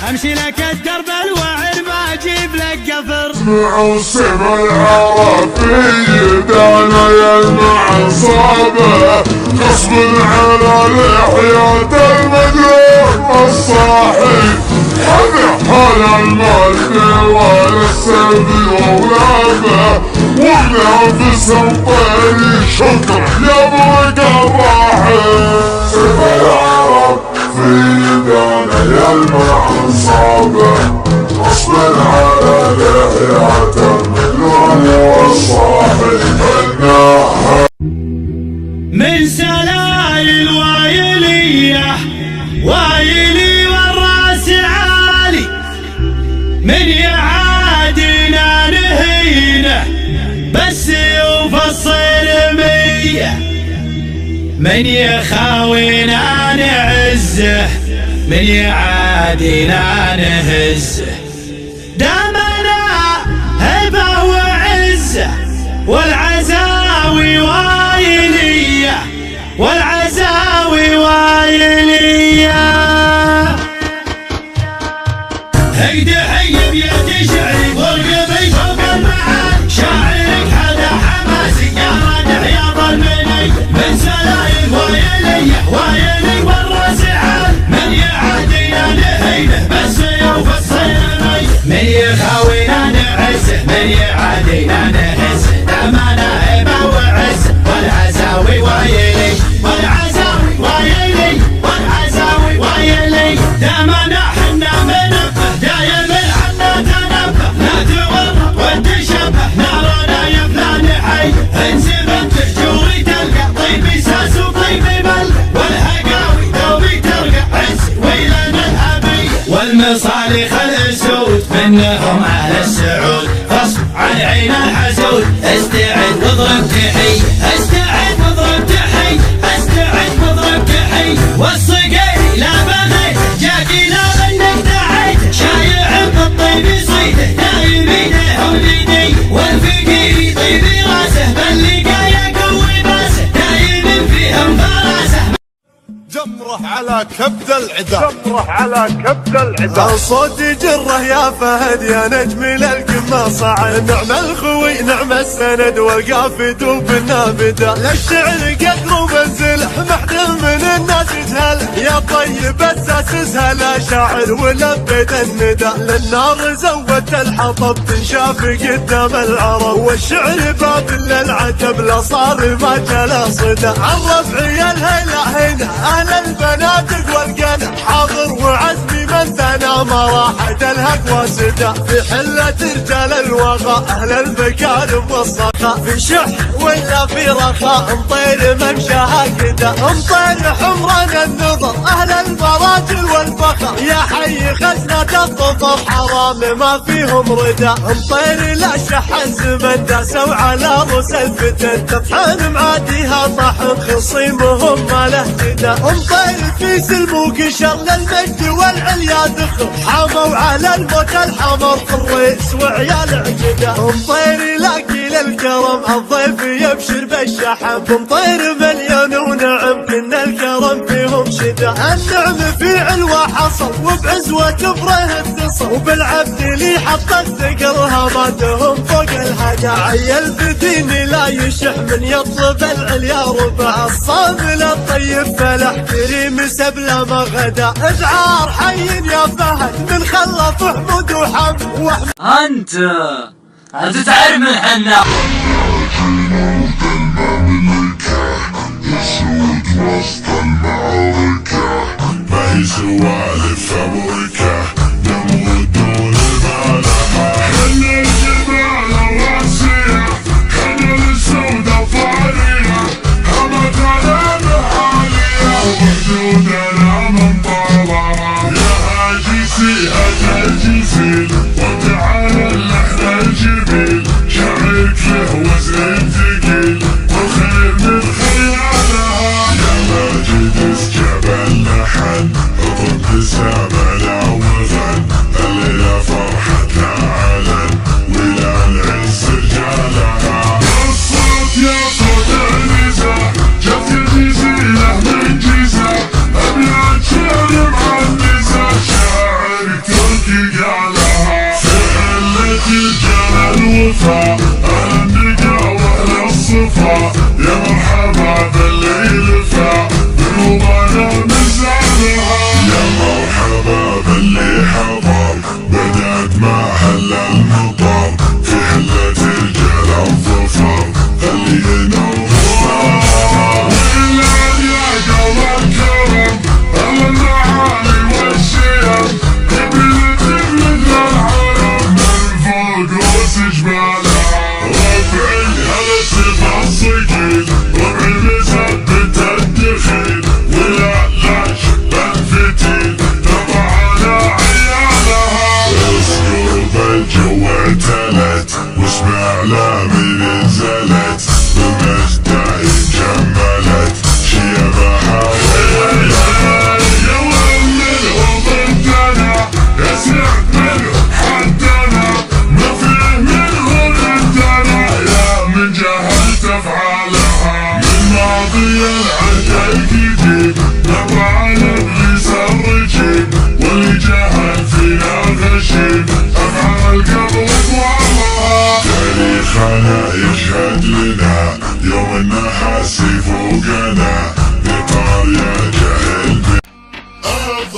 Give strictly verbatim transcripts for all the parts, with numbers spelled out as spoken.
امشي لك الدرب الوعر ما اجيب لك قفر. اسمعوا سمع العرافي دانا يلمع اصابه غصب على لحية المدلول الصاحي هذا حال المخ ولا السبي وولابه ونافسهم طيري شكر يا ابو الراحل. سمع العرافي دانا يلمع اصابه غصب على لحية المدلول الصاحي من سلايل وايلية وايلي والراس عالي من يعادينا نهينه بس يفصل مية من يخاوينا نعزه من يعادينا نهزه. دامنا هبه وعزه والعزاوي وايلية والعزاوي وايلية. هيدا حي بيد شعري والقبي فوق المعاد شاعرك هذا حماسي يا رادع يا ظلمني من سلايل وايلية وايلي والراس عال من يعادينا نهينه بس يفصل مي من يخاوينا نعزه من يعادينا نهزه. دامنا هبه وعزه والعزاوي وايلي والعزاوي وايلي والعزاوي وايلي. دامنا حنا منبه دايم عنا تنبه لا تورط وتشبه نارنا يفلان حي انسبت جوري تلقى طيبي ساس وطيبي بل والهقاوي دوبي ترقى عز ويلنا الابي والمصالح الاسود منهم على السعود غصب عن عين الحسود. استعد واضرب تحي استعد واضرب تحي استعد واضرب تحي والصقيري لا بغيت جاكي لا منك دعيت شايع بالطيب يصيده دايم ايده وليدي والفقير طيب راسه باللقا يقوي باسه دايم فيهم فراسه. جمره على كبد العدا جمره على كبد العدا صوت جره يا فهد يا نجم للقماصة نعم الخوي نعم السند والقافد وبالنابدة للشعر قدر ومنزله محدل من الناس يجهل يا طيب اساسها لا شاعر ولبيت الندى للنار زودت الحطب تنشاف قدام العرب والشعر باب للعجب لا صار ما جلا صدى عن ربعي الهيلة هنا اهل البنادق والقنا حاضر وعزمي من ثنى ما راحت الهق واسدة في حلة رجال الوغى اهل المكارم والصخاء في شح ولا في رخاء مطير ممشاها كدا مطير حمران النظر اهل المراجل والفخر يا حي خزنة الظفر حرام ما فيهم ردا مطير لا شح الزمن داسوا على رؤوس الفتن تطحن معاديها طحن خصيمهم ما له جدا مطير في سلم وقشر للمجد والعليا ذخر حموا على الموت الحمر الريس وعيال عجده مطير لاقي للكرم الضيف يبشر بالشحم مطير مليون ونعم كن الكرم فيهم شده النعم في علوى حصل وبعزوة بره اتصل وبالعبد لي حط الثقل هاماتهم فوق الهدى عيل بدين لا يشح من يطلب العليا ربع الصامل الطيب فلح كريم سبله ما غدا ادعار حي يا فهد من خلف حمود وحمد واحمد. انت انت تعرف من حنا يسود وسط المعركة ما هي سوالف امريكا نموت دون المعلقة خلي الجبال الراسية خلي السودة طارية همت على محالية وحدودنا من طالها يا هاجسي هاجسي وتعالى اللحن الجميل شعرك له وزن ثقيل والخير من خيالها يا ماجد اسجب اللحن ضد سامنا وغن الليلة فرحتنا علن ولا العز رجالها الصوت يا صوت النساء جت الجزيرة من جيزة أبيات شعر مع النساء شاعرك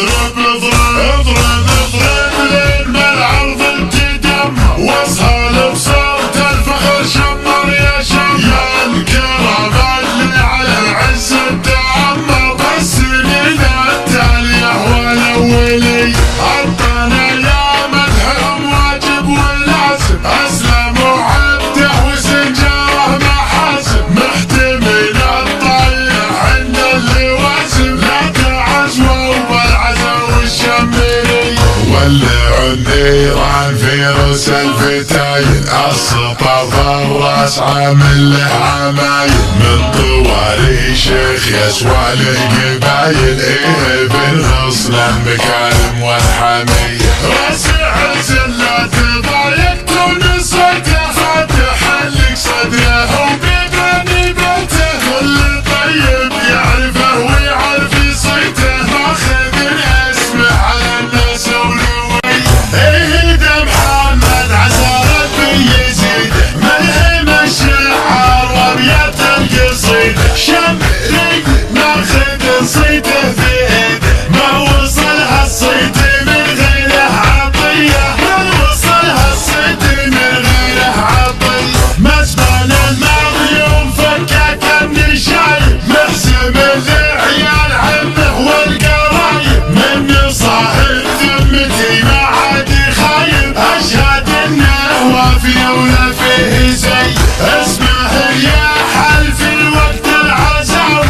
اضرب اضرب اضرب اضرب لين ما العرض تدمر واصهل بصوت الفخر شمر يا شمر يا الكرم اللي على العز التعمر بالسنين التالية والاولي عطنا يا مدحهم واجب واللازم اسلموا عبده وسنجاره محاسب محتمل الطيح عند اللوازم لا تعزوا بالعزا والشمري ولعوا النيران في رؤوس الفتايل السطف الراس عامل له عمايل من طوالي شيخ يسوى له قبايل ايه بالغصن المكارم والحمية راس عز لا تضايقت ونصيته فاتح لك صدره وببني بيته كل طيب يعرفه ويعرف صيته ماخذ اسمه على الناس ولوي ايه ده محمد عسى ربي يزيده ملهم الشعار وابيات القصيده شمري ماخذ صيته في ايده ما وصل هالصيت من غيره عطيه ما وصل هالصيت من غيره عطيه مسبل الماضي يوم فكاك من شايب محسم لعيال عمه والقرايب من صاحب ذمتي ما عاد خايب اشهد انه وافي ولا فيه زي اسمه يا حل في الوقت العزاوي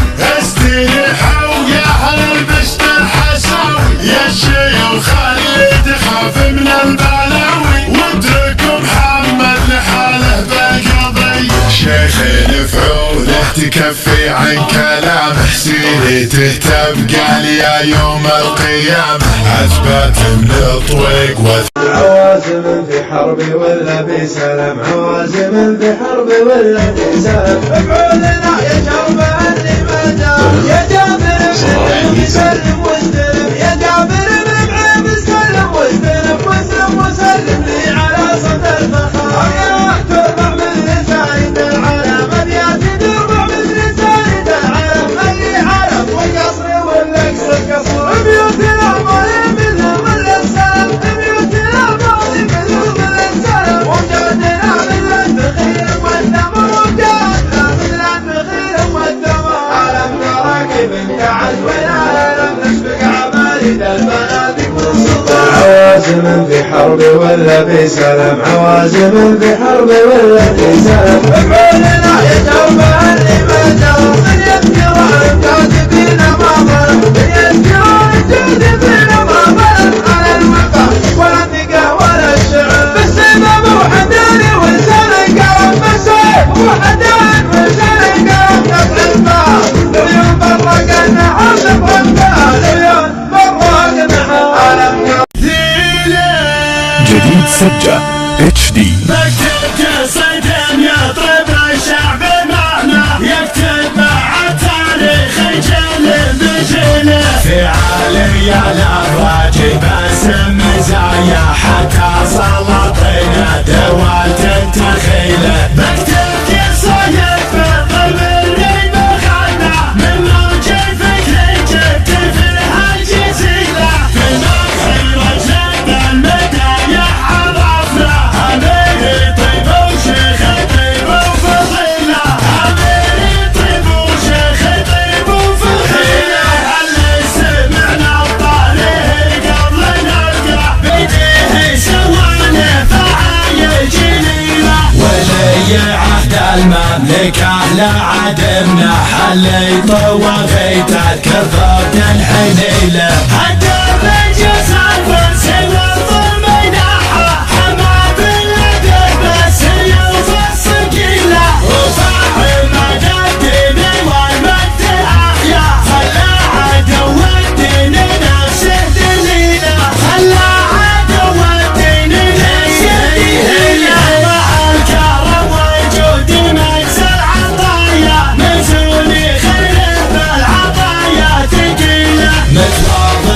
استريحوا يا اهل البشت الحساوي يا شيوخ اللي تخاف من البلاوي واتركوا محمد لحاله بالقضي شيخ نفعوله تكفي عن كلامه سيرته تبقى لي يوم القيامه اثبات من الطويق عوازم في حربي ولا بسلام عوازم في حربي ولا بسلام ابعوا لنا يا شرب اللي ما دام يا جابر بن مسلم واستلم يا جابر بن عيب سلم واستلم واسلم وسلم لي على صد الفخار يا تربع من لساني العالم ابياتي تربع من لساني العالم اللي عرف والقصر والاقصى القصر بيوت الاموال منهم السلام بيوت الاموال منهم السلام وجدنا من البخيل والدم وجدنا من البخيل والدم عالم راكب انت عزونا لم نسبق عمالي البنادق والسلطان عوازم في حربي ولا بسلام عوازم في حربي ولا بسلام ابعوا لنا يا شرب اللي ما جرى من يذكرون كاتبين ما ظلم من يذكرون كاتبين ما ظلم على الوفا ولا الثقة ولا الشعر بالسيف ابو حداني ولسان الكرم بالسيف ابو حداني ولسان الكرم تبع الباب لليوم فرق النحر تبع الباب لليوم فرق النحر عالم جديد سجة اتش دي بكتب قصيدة يطرب الشعب معنا يكتب مع التاريخ جيل بجيله في عالي الافواج باسم مزايا حتى سلطنا دوات التخيله بكتب قصيدة بالضمير بغنى من موج الفكر جبت فيها الجزيله في مدح وجد المدايا عرفنا امير طيب وشيخ طيب وفضيله امير طيب وشيخ طيب وفضيله اللي سمعنا الطريق قبل نلقى بيديه سوانا فعايل جليله ولي عهد المملكه لعدمنا حلي طوغيت الكفر الحنيله هدم الجسر فرسي والظلم ناحه حما بالادب السيوف الثقيله وفاعل مدى الدين والمجد احيا خلى عدو الدين نفسه دليله خلى عدو الدين نفسه دليله مع الكرم وجود مجزر عطايا نزولي خير بالعطايا ثقيله مثل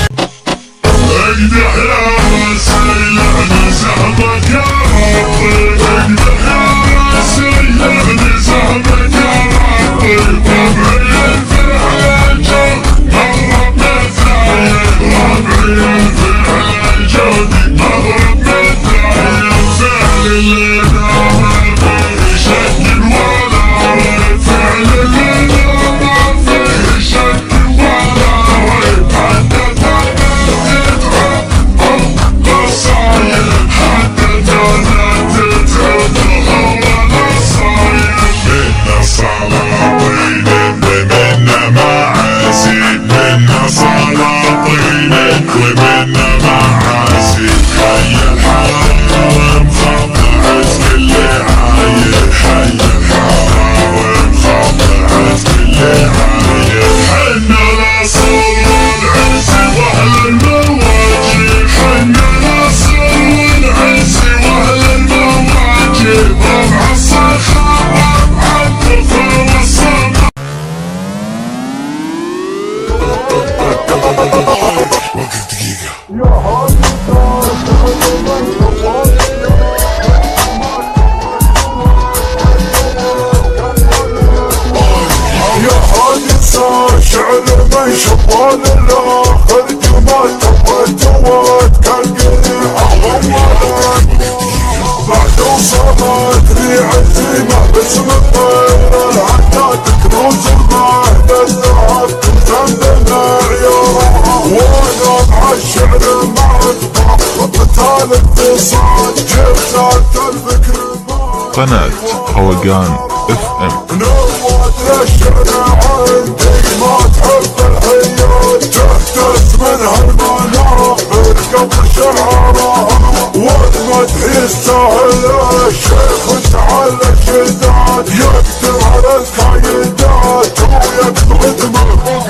نوت كالقريحة غمضت بعد وصلت ريعتي ما باسم الطير العداد كنوز المهد الذهب كنت عندنا عيارها وانا مع الشعر ما اتبع خطة الاتصال جبت الفكر قناة روقان اف ام. نوت للشعر عندي ما تحب الحياة تهتز من هالمنابر قبل شعرها والمدح يستاهل الشيخ وتعال الشداد يقدر على الكايدات ويكتب دماغ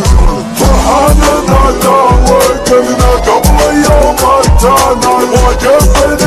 فرحان نادى وقلنا قبل يوم التانا وقف